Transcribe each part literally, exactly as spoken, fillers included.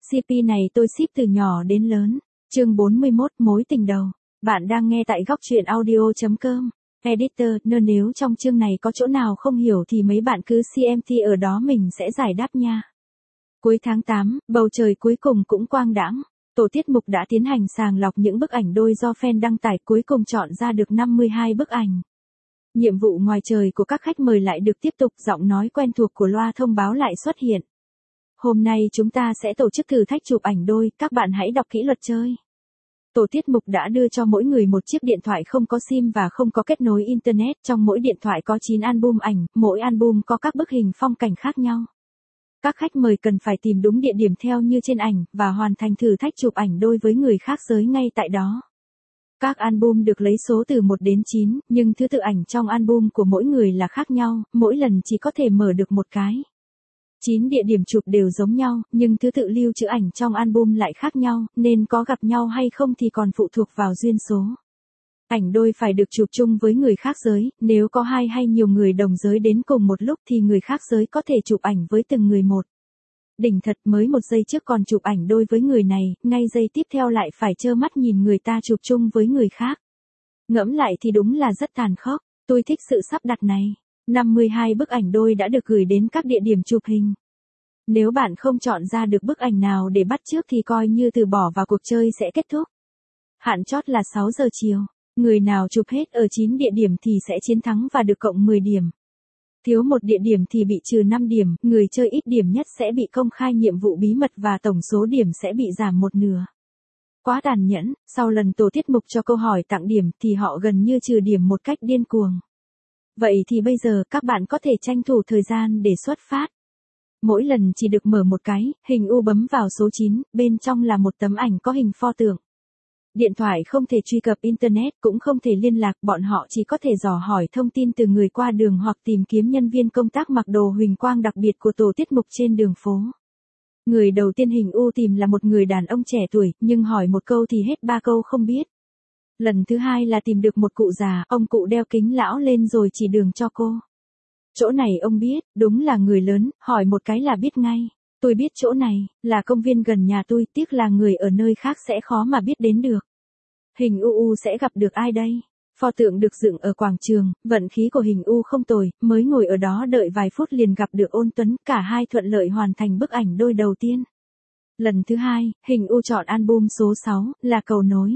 xê pê này tôi ship từ nhỏ đến lớn. Chương bốn mươi mốt Mối tình đầu. Bạn đang nghe tại góc truyện audio chấm com. Editor, nên nếu trong chương này có chỗ nào không hiểu thì mấy bạn cứ xê em tê ở đó mình sẽ giải đáp nha. Cuối tháng tám, bầu trời cuối cùng cũng quang đãng. Tổ tiết mục đã tiến hành sàng lọc những bức ảnh đôi do fan đăng tải, cuối cùng chọn ra được năm mươi hai bức ảnh. Nhiệm vụ ngoài trời của các khách mời lại được tiếp tục, giọng nói quen thuộc của loa thông báo lại xuất hiện. Hôm nay chúng ta sẽ tổ chức thử thách chụp ảnh đôi, các bạn hãy đọc kỹ luật chơi. Tổ tiết mục đã đưa cho mỗi người một chiếc điện thoại không có sim và không có kết nối Internet. Trong mỗi điện thoại có chín album ảnh, mỗi album có các bức hình phong cảnh khác nhau. Các khách mời cần phải tìm đúng địa điểm theo như trên ảnh, và hoàn thành thử thách chụp ảnh đôi với người khác giới ngay tại đó. Các album được lấy số từ một đến chín, nhưng thứ tự ảnh trong album của mỗi người là khác nhau, mỗi lần chỉ có thể mở được một cái. chín địa điểm chụp đều giống nhau, nhưng thứ tự lưu trữ ảnh trong album lại khác nhau, nên có gặp nhau hay không thì còn phụ thuộc vào duyên số. Ảnh đôi phải được chụp chung với người khác giới, nếu có hai hay nhiều người đồng giới đến cùng một lúc thì người khác giới có thể chụp ảnh với từng người một. Đỉnh thật, mới một giây trước còn chụp ảnh đôi với người này, ngay giây tiếp theo lại phải trơ mắt nhìn người ta chụp chung với người khác. Ngẫm lại thì đúng là rất tàn khốc, tôi thích sự sắp đặt này. năm mươi hai bức ảnh đôi đã được gửi đến các địa điểm chụp hình. Nếu bạn không chọn ra được bức ảnh nào để bắt chước thì coi như từ bỏ và cuộc chơi sẽ kết thúc. Hạn chót là sáu giờ chiều. Người nào chụp hết ở chín địa điểm thì sẽ chiến thắng và được cộng mười điểm. Thiếu một địa điểm thì bị trừ năm điểm, người chơi ít điểm nhất sẽ bị công khai nhiệm vụ bí mật và tổng số điểm sẽ bị giảm một nửa. Quá tàn nhẫn, sau lần tổ tiết mục cho câu hỏi tặng điểm thì họ gần như trừ điểm một cách điên cuồng. Vậy thì bây giờ các bạn có thể tranh thủ thời gian để xuất phát. Mỗi lần chỉ được mở một cái, hình U bấm vào số chín, bên trong là một tấm ảnh có hình pho tượng. Điện thoại không thể truy cập Internet, cũng không thể liên lạc, bọn họ chỉ có thể dò hỏi thông tin từ người qua đường hoặc tìm kiếm nhân viên công tác mặc đồ huỳnh quang đặc biệt của tổ tiết mục trên đường phố. Người đầu tiên hình U tìm là một người đàn ông trẻ tuổi, nhưng hỏi một câu thì hết ba câu không biết. Lần thứ hai là tìm được một cụ già, ông cụ đeo kính lão lên rồi chỉ đường cho cô. Chỗ này ông biết, đúng là người lớn, hỏi một cái là biết ngay. Tôi biết chỗ này, là công viên gần nhà tôi, tiếc là người ở nơi khác sẽ khó mà biết đến được. Hình U U sẽ gặp được ai đây? Pho tượng được dựng ở quảng trường, vận khí của hình U không tồi, mới ngồi ở đó đợi vài phút liền gặp được Ôn Tuấn, cả hai thuận lợi hoàn thành bức ảnh đôi đầu tiên. Lần thứ hai, hình U chọn album số sáu, là Cầu Nối.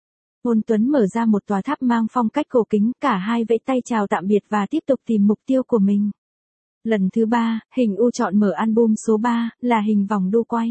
Ôn Tuấn mở ra một tòa tháp mang phong cách cổ kính, cả hai vẫy tay chào tạm biệt và tiếp tục tìm mục tiêu của mình. Lần thứ ba, hình U chọn mở album số ba, là hình Vòng Đu Quay.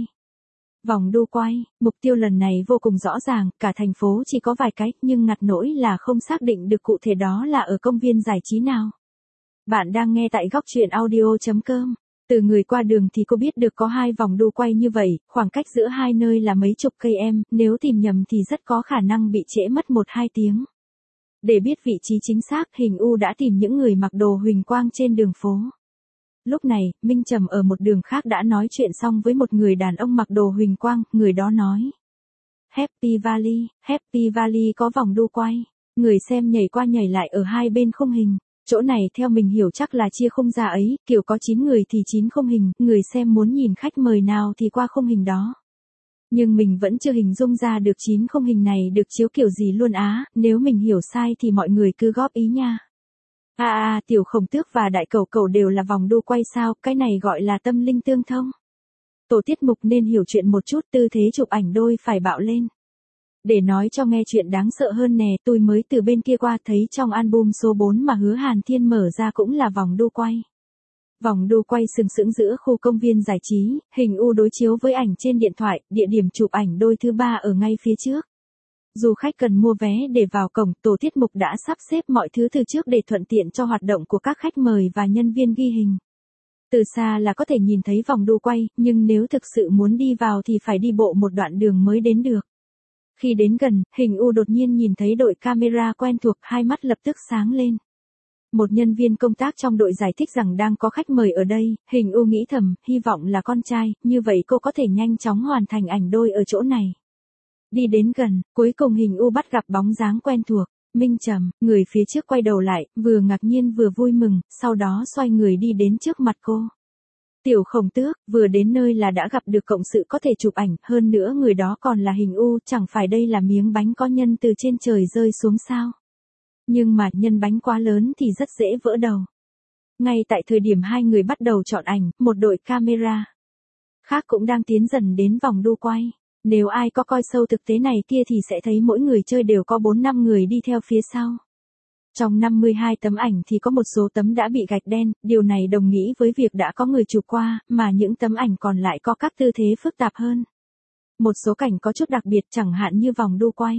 Vòng đu quay, mục tiêu lần này vô cùng rõ ràng, cả thành phố chỉ có vài cái, nhưng ngặt nỗi là không xác định được cụ thể đó là ở công viên giải trí nào. Bạn đang nghe tại góc truyện audio chấm com. Từ người qua đường thì cô biết được có hai vòng đu quay như vậy, khoảng cách giữa hai nơi là mấy chục cây em, nếu tìm nhầm thì rất có khả năng bị trễ mất một hai tiếng. Để biết vị trí chính xác, hình U đã tìm những người mặc đồ huỳnh quang trên đường phố. Lúc này, Minh Trầm ở một đường khác đã nói chuyện xong với một người đàn ông mặc đồ huỳnh quang, người đó nói. Happy Valley, Happy Valley có vòng đu quay. Người xem nhảy qua nhảy lại ở hai bên khung hình. Chỗ này theo mình hiểu chắc là chia khung ra ấy, kiểu có chín người thì chín khung hình, người xem muốn nhìn khách mời nào thì qua khung hình đó. Nhưng mình vẫn chưa hình dung ra được chín khung hình này được chiếu kiểu gì luôn á, nếu mình hiểu sai thì mọi người cứ góp ý nha. À à, Tiểu Khổng Tước và Đại Cẩu Cẩu đều là vòng đu quay sao, cái này gọi là tâm linh tương thông. Tổ tiết mục nên hiểu chuyện một chút, tư thế chụp ảnh đôi phải bạo lên. Để nói cho nghe chuyện đáng sợ hơn nè, tôi mới từ bên kia qua thấy trong album số bốn mà Hứa Hàn Thiên mở ra cũng là vòng đu quay. Vòng đu quay sừng sững giữa khu công viên giải trí, hình U đối chiếu với ảnh trên điện thoại, địa điểm chụp ảnh đôi thứ ba ở ngay phía trước. Du khách cần mua vé để vào cổng, tổ tiết mục đã sắp xếp mọi thứ từ trước để thuận tiện cho hoạt động của các khách mời và nhân viên ghi hình. Từ xa là có thể nhìn thấy vòng đu quay, nhưng nếu thực sự muốn đi vào thì phải đi bộ một đoạn đường mới đến được. Khi đến gần, hình U đột nhiên nhìn thấy đội camera quen thuộc, hai mắt lập tức sáng lên. Một nhân viên công tác trong đội giải thích rằng đang có khách mời ở đây, hình U nghĩ thầm, hy vọng là con trai, như vậy cô có thể nhanh chóng hoàn thành ảnh đôi ở chỗ này. Đi đến gần, cuối cùng hình U bắt gặp bóng dáng quen thuộc, Minh Trầm, người phía trước quay đầu lại, vừa ngạc nhiên vừa vui mừng, sau đó xoay người đi đến trước mặt cô. Tiểu Khổng Tước, vừa đến nơi là đã gặp được cộng sự có thể chụp ảnh, hơn nữa người đó còn là Hình U, chẳng phải đây là miếng bánh có nhân từ trên trời rơi xuống sao? Nhưng mà nhân bánh quá lớn thì rất dễ vỡ đầu. Ngay tại thời điểm hai người bắt đầu chọn ảnh, một đội camera khác cũng đang tiến dần đến vòng đu quay. Nếu ai có coi sâu thực tế này kia thì sẽ thấy mỗi người chơi đều có bốn năm người đi theo phía sau. Trong năm mươi hai tấm ảnh thì có một số tấm đã bị gạch đen, điều này đồng nghĩa với việc đã có người chụp qua, mà những tấm ảnh còn lại có các tư thế phức tạp hơn. Một số cảnh có chút đặc biệt chẳng hạn như vòng đu quay.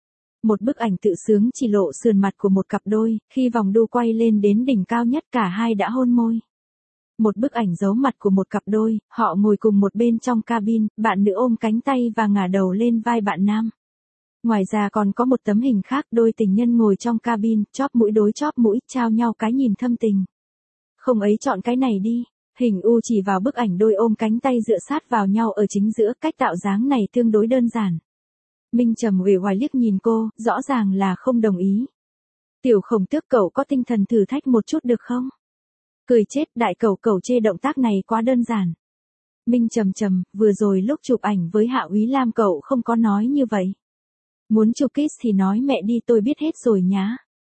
Một bức ảnh tự sướng chỉ lộ sườn mặt của một cặp đôi, khi vòng đu quay lên đến đỉnh cao nhất cả hai đã hôn môi. Một bức ảnh giấu mặt của một cặp đôi, họ ngồi cùng một bên trong cabin, bạn nữ ôm cánh tay và ngả đầu lên vai bạn nam. Ngoài ra còn có một tấm hình khác, đôi tình nhân ngồi trong cabin, chóp mũi đối chóp mũi, trao nhau cái nhìn thâm tình. Không ấy chọn cái này đi. Hình U chỉ vào bức ảnh đôi ôm cánh tay dựa sát vào nhau ở chính giữa, cách tạo dáng này tương đối đơn giản. Minh Trầm uể oải liếc nhìn cô, rõ ràng là không đồng ý. Tiểu Khổng Tước, cậu có tinh thần thử thách một chút được không? Cười chết, đại cẩu cẩu chê động tác này quá đơn giản. Minh Trầm trầm, vừa rồi lúc chụp ảnh với Hạ Úy Lam cậu không có nói như vậy. Muốn chụp kiss thì nói mẹ đi, tôi biết hết rồi nhá.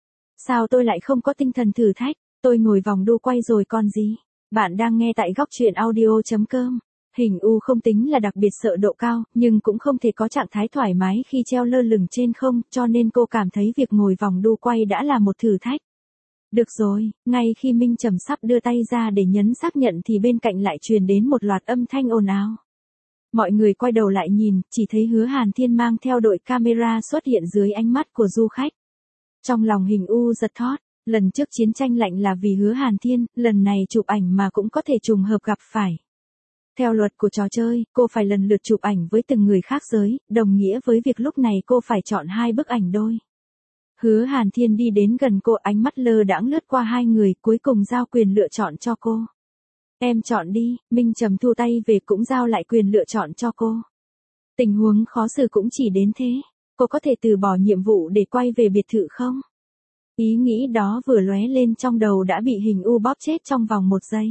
Sao tôi lại không có tinh thần thử thách, tôi ngồi vòng đu quay rồi còn gì. Bạn đang nghe tại góc truyện audio chấm com. Hình U không tính là đặc biệt sợ độ cao, nhưng cũng không thể có trạng thái thoải mái khi treo lơ lửng trên không, cho nên cô cảm thấy việc ngồi vòng đu quay đã là một thử thách. Được rồi, ngay khi Minh Trầm sắp đưa tay ra để nhấn xác nhận thì bên cạnh lại truyền đến một loạt âm thanh ồn ào. Mọi người quay đầu lại nhìn, chỉ thấy Hứa Hàn Thiên mang theo đội camera xuất hiện dưới ánh mắt của du khách. Trong lòng Hình U giật thót, lần trước chiến tranh lạnh là vì Hứa Hàn Thiên, lần này chụp ảnh mà cũng có thể trùng hợp gặp phải. Theo luật của trò chơi, cô phải lần lượt chụp ảnh với từng người khác giới, đồng nghĩa với việc lúc này cô phải chọn hai bức ảnh đôi. Hứa Hàn Thiên đi đến gần cô, ánh mắt lơ đãng lướt qua hai người, cuối cùng giao quyền lựa chọn cho cô. Em chọn đi. Minh Trầm thu tay về cũng giao lại quyền lựa chọn cho cô. Tình huống khó xử cũng chỉ đến thế. Cô có thể từ bỏ nhiệm vụ để quay về biệt thự không? Ý nghĩ đó vừa lóe lên trong đầu đã bị Hình U bóp chết trong vòng một giây.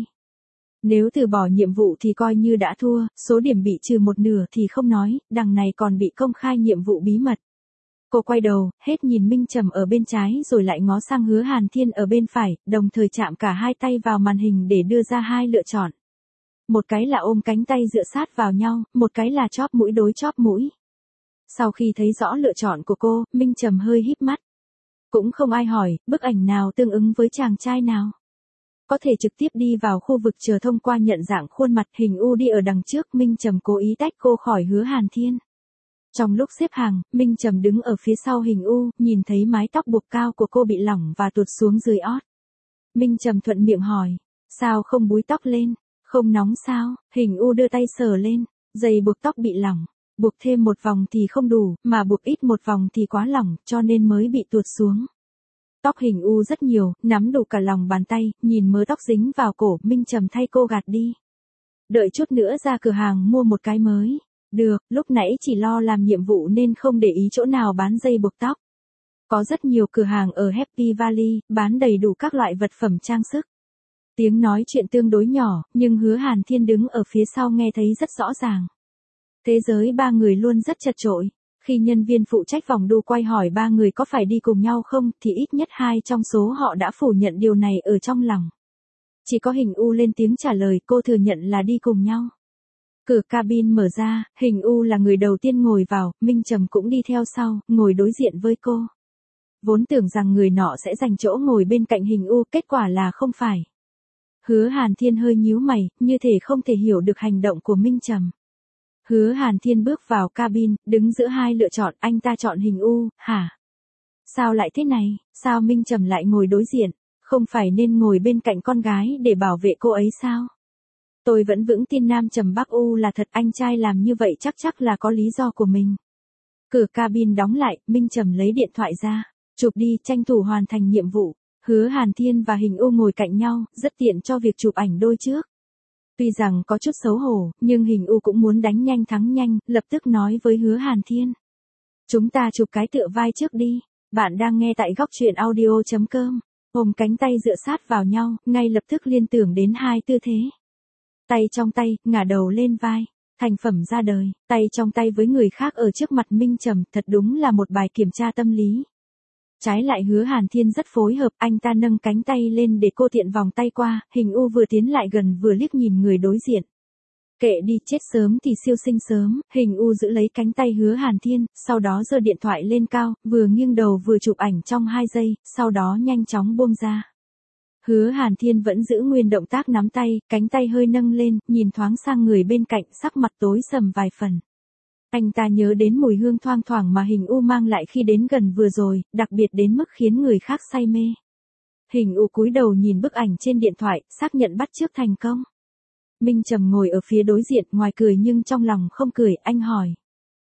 Nếu từ bỏ nhiệm vụ thì coi như đã thua, số điểm bị trừ một nửa thì không nói, đằng này còn bị công khai nhiệm vụ bí mật. Cô quay đầu, hết nhìn Minh Trầm ở bên trái rồi lại ngó sang Hứa Hàn Thiên ở bên phải, đồng thời chạm cả hai tay vào màn hình để đưa ra hai lựa chọn. Một cái là ôm cánh tay dựa sát vào nhau, một cái là chóp mũi đối chóp mũi. Sau khi thấy rõ lựa chọn của cô, Minh Trầm hơi híp mắt. Cũng không ai hỏi, bức ảnh nào tương ứng với chàng trai nào. Có thể trực tiếp đi vào khu vực chờ thông qua nhận dạng khuôn mặt. Hình U đi ở đằng trước, Minh Trầm cố ý tách cô khỏi Hứa Hàn Thiên. Trong lúc xếp hàng, Minh Trầm đứng ở phía sau Hình U, nhìn thấy mái tóc buộc cao của cô bị lỏng và tuột xuống dưới ót. Minh Trầm thuận miệng hỏi, sao không búi tóc lên, không nóng sao? Hình U đưa tay sờ lên, dây buộc tóc bị lỏng, buộc thêm một vòng thì không đủ, mà buộc ít một vòng thì quá lỏng, cho nên mới bị tuột xuống. Tóc Hình U rất nhiều, nắm đủ cả lòng bàn tay, nhìn mớ tóc dính vào cổ, Minh Trầm thay cô gạt đi. Đợi chút nữa ra cửa hàng mua một cái mới. Được, lúc nãy chỉ lo làm nhiệm vụ nên không để ý chỗ nào bán dây buộc tóc. Có rất nhiều cửa hàng ở Happy Valley, bán đầy đủ các loại vật phẩm trang sức. Tiếng nói chuyện tương đối nhỏ, nhưng Hứa Hàn Thiên đứng ở phía sau nghe thấy rất rõ ràng. Thế giới ba người luôn rất chật chội. Khi nhân viên phụ trách vòng đu quay hỏi ba người có phải đi cùng nhau không, thì ít nhất hai trong số họ đã phủ nhận điều này ở trong lòng. Chỉ có Hình U lên tiếng trả lời, cô thừa nhận là đi cùng nhau. Cửa cabin mở ra, Hình U là người đầu tiên ngồi vào, Minh Trầm cũng đi theo sau, ngồi đối diện với cô. Vốn tưởng rằng người nọ sẽ giành chỗ ngồi bên cạnh Hình U, kết quả là không phải. Hứa Hàn Thiên hơi nhíu mày, như thể không thể hiểu được hành động của Minh Trầm. Hứa Hàn Thiên bước vào cabin, đứng giữa hai lựa chọn, anh ta chọn Hình U, hả? Sao lại thế này, sao Minh Trầm lại ngồi đối diện, không phải nên ngồi bên cạnh con gái để bảo vệ cô ấy sao? Tôi vẫn vững tin Nam Trầm Bắc U là thật, anh trai làm như vậy chắc chắc là có lý do của mình. Cửa cabin đóng lại, Minh Trầm lấy điện thoại ra, chụp đi, tranh thủ hoàn thành nhiệm vụ. Hứa Hàn Thiên và Hình U ngồi cạnh nhau, rất tiện cho việc chụp ảnh đôi trước. Tuy rằng có chút xấu hổ, nhưng Hình U cũng muốn đánh nhanh thắng nhanh, lập tức nói với Hứa Hàn Thiên. Chúng ta chụp cái tựa vai trước đi. Bạn đang nghe tại góc truyện audio chấm com. Ôm cánh tay dựa sát vào nhau, ngay lập tức liên tưởng đến hai tư thế. tay trong tay, ngả đầu lên vai. Thành phẩm ra đời, tay trong tay với người khác ở trước mặt Minh Trầm, thật đúng là một bài kiểm tra tâm lý. Trái lại Hứa Hàn Thiên rất phối hợp, anh ta nâng cánh tay lên để cô tiện vòng tay qua, Hình U vừa tiến lại gần vừa liếc nhìn người đối diện. Kệ đi, chết sớm thì siêu sinh sớm, Hình U giữ lấy cánh tay Hứa Hàn Thiên, sau đó giơ điện thoại lên cao, vừa nghiêng đầu vừa chụp ảnh trong hai giây, sau đó nhanh chóng buông ra. Hứa Hàn Thiên vẫn giữ nguyên động tác nắm tay, cánh tay hơi nâng lên, nhìn thoáng sang người bên cạnh, sắc mặt tối sầm vài phần. Anh ta nhớ đến mùi hương thoang thoảng mà Hình U mang lại khi đến gần vừa rồi, đặc biệt đến mức khiến người khác say mê. Hình U cúi đầu nhìn bức ảnh trên điện thoại, xác nhận bắt chước thành công. Minh Trầm ngồi ở phía đối diện, ngoài cười nhưng trong lòng không cười, anh hỏi.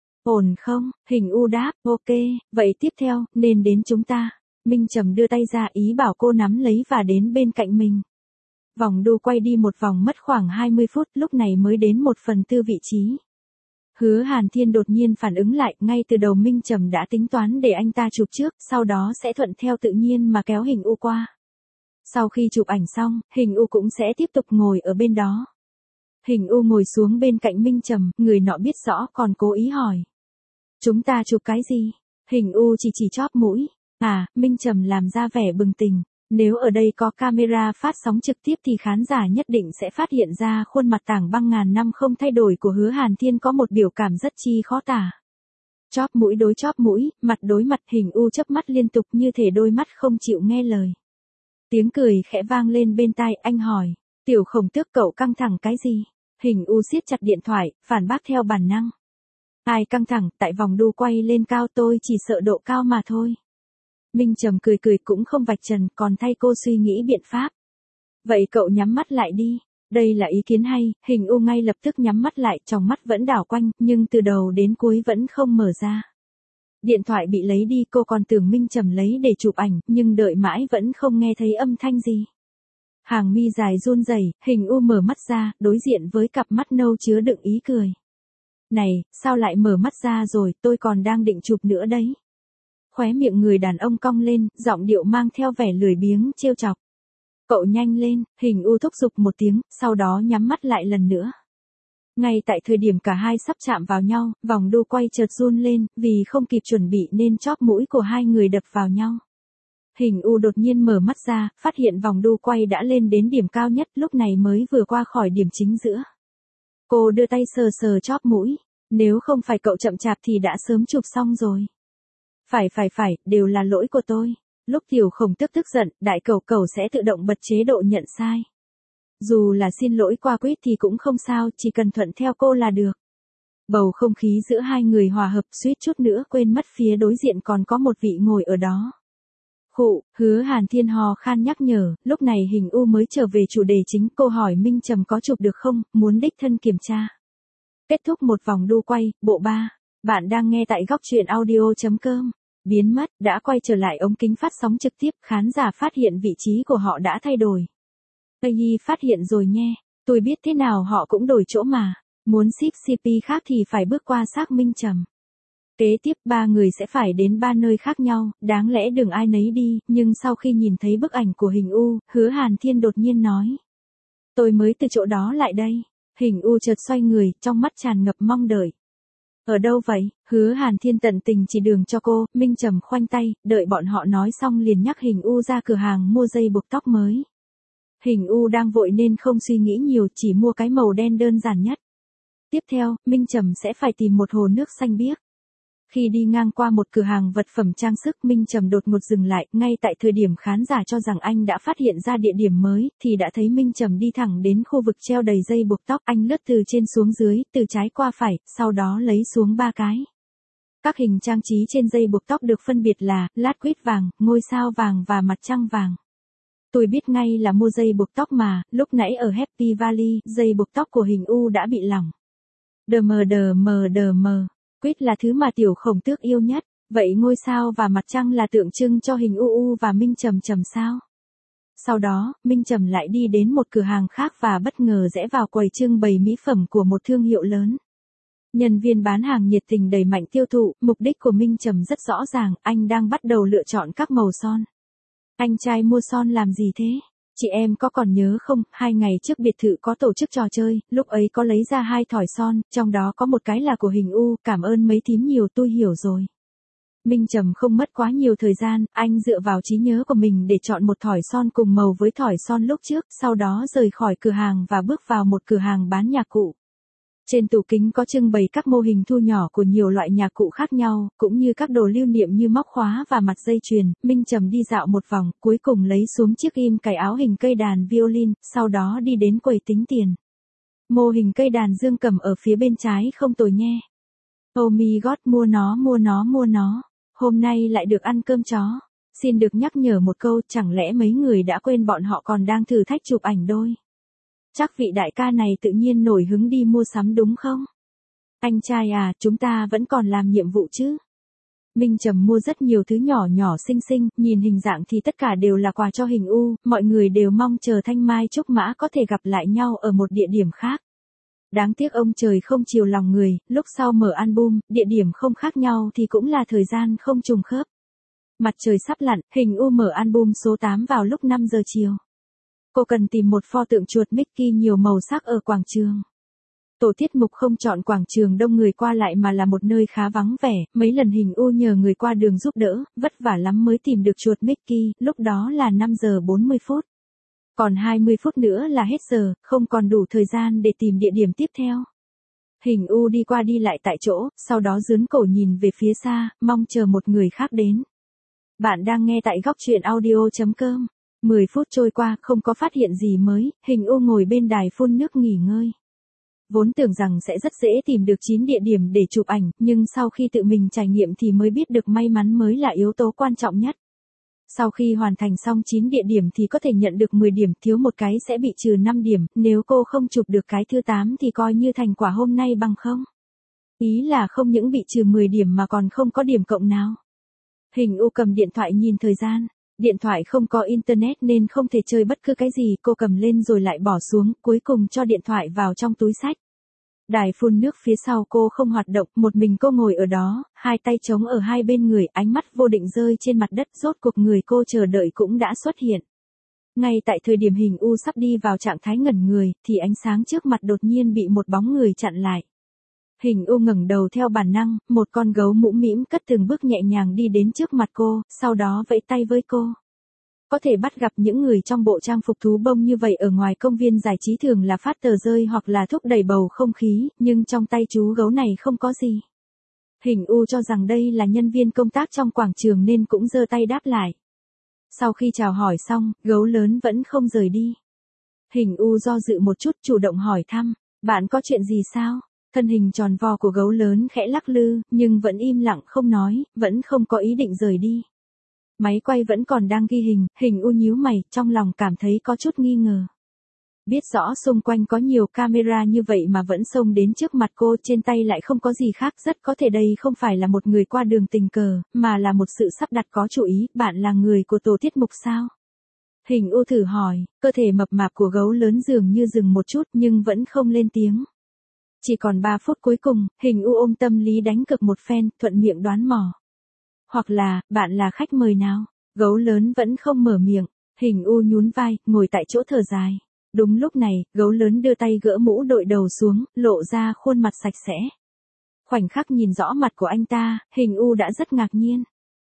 Ổn không? Hình U đáp, ok, vậy tiếp theo, nên đến chúng ta. Minh Trầm đưa tay ra ý bảo cô nắm lấy và đến bên cạnh mình. Vòng đu quay đi một vòng mất khoảng hai mươi phút, lúc này mới đến một phần tư vị trí. Hứa Hàn Thiên đột nhiên phản ứng lại, ngay từ đầu Minh Trầm đã tính toán để anh ta chụp trước, sau đó sẽ thuận theo tự nhiên mà kéo Hình U qua. Sau khi chụp ảnh xong, Hình U cũng sẽ tiếp tục ngồi ở bên đó. Hình U ngồi xuống bên cạnh Minh Trầm, người nọ biết rõ còn cố ý hỏi. Chúng ta chụp cái gì? Hình U chỉ chỉ chóp mũi. À, Minh Trầm làm ra vẻ bừng tỉnh. Nếu ở đây có camera phát sóng trực tiếp thì khán giả nhất định sẽ phát hiện ra khuôn mặt tảng băng ngàn năm không thay đổi của Hứa Hàn Thiên có một biểu cảm rất chi khó tả. Chóp mũi đối chóp mũi, mặt đối mặt, Hình U chớp mắt liên tục như thể đôi mắt không chịu nghe lời. Tiếng cười khẽ vang lên bên tai, anh hỏi. Tiểu Khổng Tước, cậu căng thẳng cái gì? Hình U siết chặt điện thoại, phản bác theo bản năng. Ai căng thẳng, tại vòng đu quay lên cao tôi chỉ sợ độ cao mà thôi. Minh Trầm cười cười cũng không vạch trần, còn thay cô suy nghĩ biện pháp. Vậy cậu nhắm mắt lại đi. Đây là ý kiến hay, Hình U ngay lập tức nhắm mắt lại, tròng mắt vẫn đảo quanh, nhưng từ đầu đến cuối vẫn không mở ra. Điện thoại bị lấy đi, cô còn tưởng Minh Trầm lấy để chụp ảnh, nhưng đợi mãi vẫn không nghe thấy âm thanh gì. Hàng mi dài run rẩy, Hình U mở mắt ra, đối diện với cặp mắt nâu chứa đựng ý cười. Này, sao lại mở mắt ra rồi, tôi còn đang định chụp nữa đấy. Khóe miệng người đàn ông cong lên, giọng điệu mang theo vẻ lười biếng, trêu chọc. Cậu nhanh lên, Hình U thúc giục một tiếng, sau đó nhắm mắt lại lần nữa. Ngay tại thời điểm cả hai sắp chạm vào nhau, vòng đu quay chợt run lên, vì không kịp chuẩn bị nên chóp mũi của hai người đập vào nhau. Hình U đột nhiên mở mắt ra, phát hiện vòng đu quay đã lên đến điểm cao nhất, lúc này mới vừa qua khỏi điểm chính giữa. Cô đưa tay sờ sờ chóp mũi, nếu không phải cậu chậm chạp thì đã sớm chụp xong rồi. Phải phải phải, đều là lỗi của tôi. Lúc Tiểu Khổng Tước tức giận, đại cẩu cẩu sẽ tự động bật chế độ nhận sai. Dù là xin lỗi qua quýt thì cũng không sao, chỉ cần thuận theo cô là được. Bầu không khí giữa hai người hòa hợp, suýt chút nữa quên mất phía đối diện còn có một vị ngồi ở đó. Khụ, Hứa Hàn Thiên hò khan nhắc nhở, lúc này Hình U mới trở về chủ đề chính, cô hỏi Minh Trầm có chụp được không, muốn đích thân kiểm tra. Kết thúc một vòng đu quay, bộ ba. Bạn đang nghe tại góc truyện audio chấm com. Biến mất, đã quay trở lại ống kính phát sóng trực tiếp, khán giả phát hiện vị trí của họ đã thay đổi. Tây Nhi phát hiện rồi nhé, tôi biết thế nào họ cũng đổi chỗ mà, muốn ship xê pê khác thì phải bước qua xác Minh Trầm. Kế tiếp ba người sẽ phải đến ba nơi khác nhau, đáng lẽ đừng ai nấy đi, nhưng sau khi nhìn thấy bức ảnh của Hình U, Hứa Hàn Thiên đột nhiên nói. Tôi mới từ chỗ đó lại đây. Hình U chợt xoay người, trong mắt tràn ngập mong đợi. Ở đâu vậy? Hứa Hàn Thiên tận tình chỉ đường cho cô, Minh Trầm khoanh tay, đợi bọn họ nói xong liền nhắc Hình U ra cửa hàng mua dây buộc tóc mới. Hình U đang vội nên không suy nghĩ nhiều, chỉ mua cái màu đen đơn giản nhất. Tiếp theo, Minh Trầm sẽ phải tìm một hồ nước xanh biếc. Khi đi ngang qua một cửa hàng vật phẩm trang sức, Minh Trầm đột ngột dừng lại, ngay tại thời điểm khán giả cho rằng anh đã phát hiện ra địa điểm mới, thì đã thấy Minh Trầm đi thẳng đến khu vực treo đầy dây buộc tóc, anh lướt từ trên xuống dưới, từ trái qua phải, sau đó lấy xuống ba cái. Các hình trang trí trên dây buộc tóc được phân biệt là, lát quýt vàng, ngôi sao vàng và mặt trăng vàng. Tôi biết ngay là mua dây buộc tóc mà, lúc nãy ở Happy Valley, dây buộc tóc của Hình U đã bị lỏng. Đờ mờ đờ mờ đờ mờ. Quýt là thứ mà Tiểu Khổng Tước yêu nhất, vậy ngôi sao và mặt trăng là tượng trưng cho Hình U U và Minh Trầm Trầm sao? Sau đó, Minh Trầm lại đi đến một cửa hàng khác và bất ngờ rẽ vào quầy trưng bày mỹ phẩm của một thương hiệu lớn. Nhân viên bán hàng nhiệt tình đẩy mạnh tiêu thụ, mục đích của Minh Trầm rất rõ ràng, anh đang bắt đầu lựa chọn các màu son. Anh trai mua son làm gì thế? Chị em có còn nhớ không, hai ngày trước biệt thự có tổ chức trò chơi, lúc ấy có lấy ra hai thỏi son, trong đó có một cái là của hình U, cảm ơn mấy thím nhiều tôi hiểu rồi. Minh Trầm không mất quá nhiều thời gian, anh dựa vào trí nhớ của mình để chọn một thỏi son cùng màu với thỏi son lúc trước, sau đó rời khỏi cửa hàng và bước vào một cửa hàng bán nhạc cụ. Trên tủ kính có trưng bày các mô hình thu nhỏ của nhiều loại nhạc cụ khác nhau, cũng như các đồ lưu niệm như móc khóa và mặt dây chuyền. Minh Trầm đi dạo một vòng, cuối cùng lấy xuống chiếc im cài áo hình cây đàn violin, sau đó đi đến quầy tính tiền. Mô hình cây đàn dương cầm ở phía bên trái không tồi nghe. Oh my god, mua nó mua nó mua nó. Hôm nay lại được ăn cơm chó. Xin được nhắc nhở một câu, chẳng lẽ mấy người đã quên bọn họ còn đang thử thách chụp ảnh đôi. Chắc vị đại ca này tự nhiên nổi hứng đi mua sắm đúng không? Anh trai à, chúng ta vẫn còn làm nhiệm vụ chứ? Minh Trầm mua rất nhiều thứ nhỏ nhỏ xinh xinh, nhìn hình dạng thì tất cả đều là quà cho hình U, mọi người đều mong chờ Thanh Mai Trúc Mã có thể gặp lại nhau ở một địa điểm khác. Đáng tiếc ông trời không chiều lòng người, lúc sau mở album, địa điểm không khác nhau thì cũng là thời gian không trùng khớp. Mặt trời sắp lặn, hình U mở album số tám vào lúc năm giờ chiều. Cô cần tìm một pho tượng chuột Mickey nhiều màu sắc ở quảng trường. Tổ tiết mục không chọn quảng trường đông người qua lại mà là một nơi khá vắng vẻ, mấy lần hình U nhờ người qua đường giúp đỡ, vất vả lắm mới tìm được chuột Mickey, lúc đó là năm giờ bốn mươi phút. Còn hai mươi phút nữa là hết giờ, không còn đủ thời gian để tìm địa điểm tiếp theo. Hình U đi qua đi lại tại chỗ, sau đó dướn cổ nhìn về phía xa, mong chờ một người khác đến. Bạn đang nghe tại góc truyện audio chấm com. mười phút trôi qua, không có phát hiện gì mới, hình U ngồi bên đài phun nước nghỉ ngơi. Vốn tưởng rằng sẽ rất dễ tìm được chín địa điểm để chụp ảnh, nhưng sau khi tự mình trải nghiệm thì mới biết được may mắn mới là yếu tố quan trọng nhất. Sau khi hoàn thành xong chín địa điểm thì có thể nhận được mười điểm, thiếu một cái sẽ bị trừ năm điểm, nếu cô không chụp được cái thứ tám thì coi như thành quả hôm nay bằng không. Ý là không những bị trừ mười điểm mà còn không có điểm cộng nào. Hình U cầm điện thoại nhìn thời gian. Điện thoại không có internet nên không thể chơi bất cứ cái gì, cô cầm lên rồi lại bỏ xuống, cuối cùng cho điện thoại vào trong túi xách. Đài phun nước phía sau cô không hoạt động, một mình cô ngồi ở đó, hai tay trống ở hai bên người, ánh mắt vô định rơi trên mặt đất, rốt cuộc người cô chờ đợi cũng đã xuất hiện. Ngay tại thời điểm hình U sắp đi vào trạng thái ngẩn người, thì ánh sáng trước mặt đột nhiên bị một bóng người chặn lại. Hình U ngẩng đầu theo bản năng, một con gấu mũm mĩm cất từng bước nhẹ nhàng đi đến trước mặt cô, sau đó vẫy tay với cô. Có thể bắt gặp những người trong bộ trang phục thú bông như vậy ở ngoài công viên giải trí thường là phát tờ rơi hoặc là thúc đẩy bầu không khí, nhưng trong tay chú gấu này không có gì. Hình U cho rằng đây là nhân viên công tác trong quảng trường nên cũng giơ tay đáp lại. Sau khi chào hỏi xong, gấu lớn vẫn không rời đi. Hình U do dự một chút, chủ động hỏi thăm, bạn có chuyện gì sao? Thân hình tròn vo của gấu lớn khẽ lắc lư, nhưng vẫn im lặng không nói, vẫn không có ý định rời đi. Máy quay vẫn còn đang ghi hình, hình U nhíu mày, trong lòng cảm thấy có chút nghi ngờ. Biết rõ xung quanh có nhiều camera như vậy mà vẫn xông đến trước mặt cô, trên tay lại không có gì khác, rất có thể đây không phải là một người qua đường tình cờ, mà là một sự sắp đặt có chủ ý, bạn là người của tổ tiết mục sao? Hình U thử hỏi, cơ thể mập mạp của gấu lớn dường như dừng một chút nhưng vẫn không lên tiếng. Chỉ còn ba phút cuối cùng, hình U ôm tâm lý đánh cược một phen, thuận miệng đoán mò. Hoặc là, bạn là khách mời nào? Gấu lớn vẫn không mở miệng, hình U nhún vai, ngồi tại chỗ thở dài. Đúng lúc này, gấu lớn đưa tay gỡ mũ đội đầu xuống, lộ ra khuôn mặt sạch sẽ. Khoảnh khắc nhìn rõ mặt của anh ta, hình U đã rất ngạc nhiên.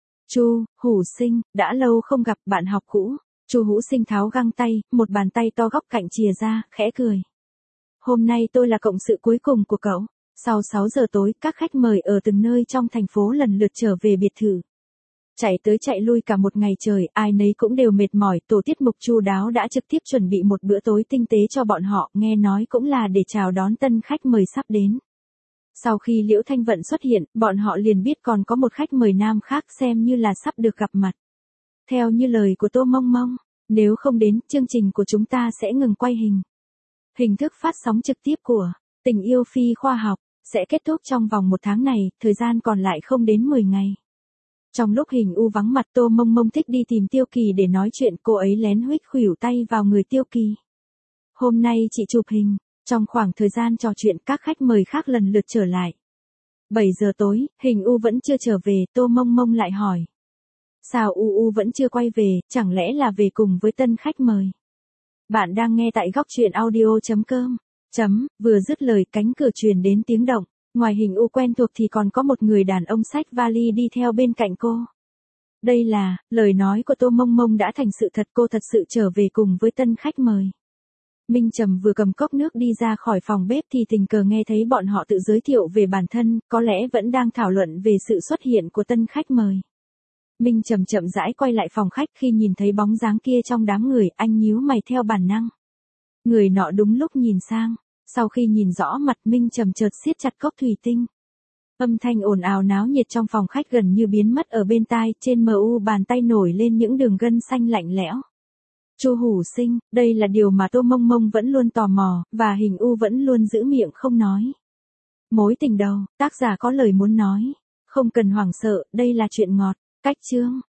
Chu Hữu Sinh, đã lâu không gặp, bạn học cũ. Chu Hữu Sinh tháo găng tay, một bàn tay to góc cạnh chìa ra, khẽ cười. Hôm nay tôi là cộng sự cuối cùng của cậu. Sau sáu giờ tối, các khách mời ở từng nơi trong thành phố lần lượt trở về biệt thự. Chạy tới chạy lui cả một ngày trời, ai nấy cũng đều mệt mỏi, tổ tiết mục chu đáo đã trực tiếp chuẩn bị một bữa tối tinh tế cho bọn họ, nghe nói cũng là để chào đón tân khách mời sắp đến. Sau khi Liễu Thanh Vận xuất hiện, bọn họ liền biết còn có một khách mời nam khác xem như là sắp được gặp mặt. Theo như lời của Tô Mông Mông, nếu không đến, chương trình của chúng ta sẽ ngừng quay hình. Hình thức phát sóng trực tiếp của Tình yêu phi khoa học sẽ kết thúc trong vòng một tháng này, thời gian còn lại không đến mười ngày. Trong lúc hình U vắng mặt, Tô Mông Mông thích đi tìm Tiêu Kỳ để nói chuyện, cô ấy lén huých khuỷu tay vào người Tiêu Kỳ. Hôm nay chị chụp hình, trong khoảng thời gian trò chuyện các khách mời khác lần lượt trở lại. bảy giờ tối, hình U vẫn chưa trở về, Tô Mông Mông lại hỏi. Sao U U vẫn chưa quay về, chẳng lẽ là về cùng với tân khách mời? Bạn đang nghe tại góc truyện audio chấm com. Chấm, vừa dứt lời cánh cửa truyền đến tiếng động, ngoài hình u quen thuộc thì còn có một người đàn ông xách vali đi theo bên cạnh cô. Đây là, lời nói của Tô Mông Mông đã thành sự thật, cô thật sự trở về cùng với tân khách mời. Minh Trầm vừa cầm cốc nước đi ra khỏi phòng bếp thì tình cờ nghe thấy bọn họ tự giới thiệu về bản thân, có lẽ vẫn đang thảo luận về sự xuất hiện của tân khách mời. Minh Trầm chậm rãi quay lại phòng khách, khi nhìn thấy bóng dáng kia trong đám người, anh nhíu mày theo bản năng. Người nọ đúng lúc nhìn sang, sau khi nhìn rõ mặt Minh Trầm chợt siết chặt cốc thủy tinh. Âm thanh ồn ào náo nhiệt trong phòng khách gần như biến mất ở bên tai, trên mờ u bàn tay nổi lên những đường gân xanh lạnh lẽo. Chu Hủ Sinh, đây là điều mà Tô Mông Mông vẫn luôn tò mò, và hình u vẫn luôn giữ miệng không nói. Mối tình đầu, tác giả có lời muốn nói. Không cần hoảng sợ, đây là chuyện ngọt. Cách chương.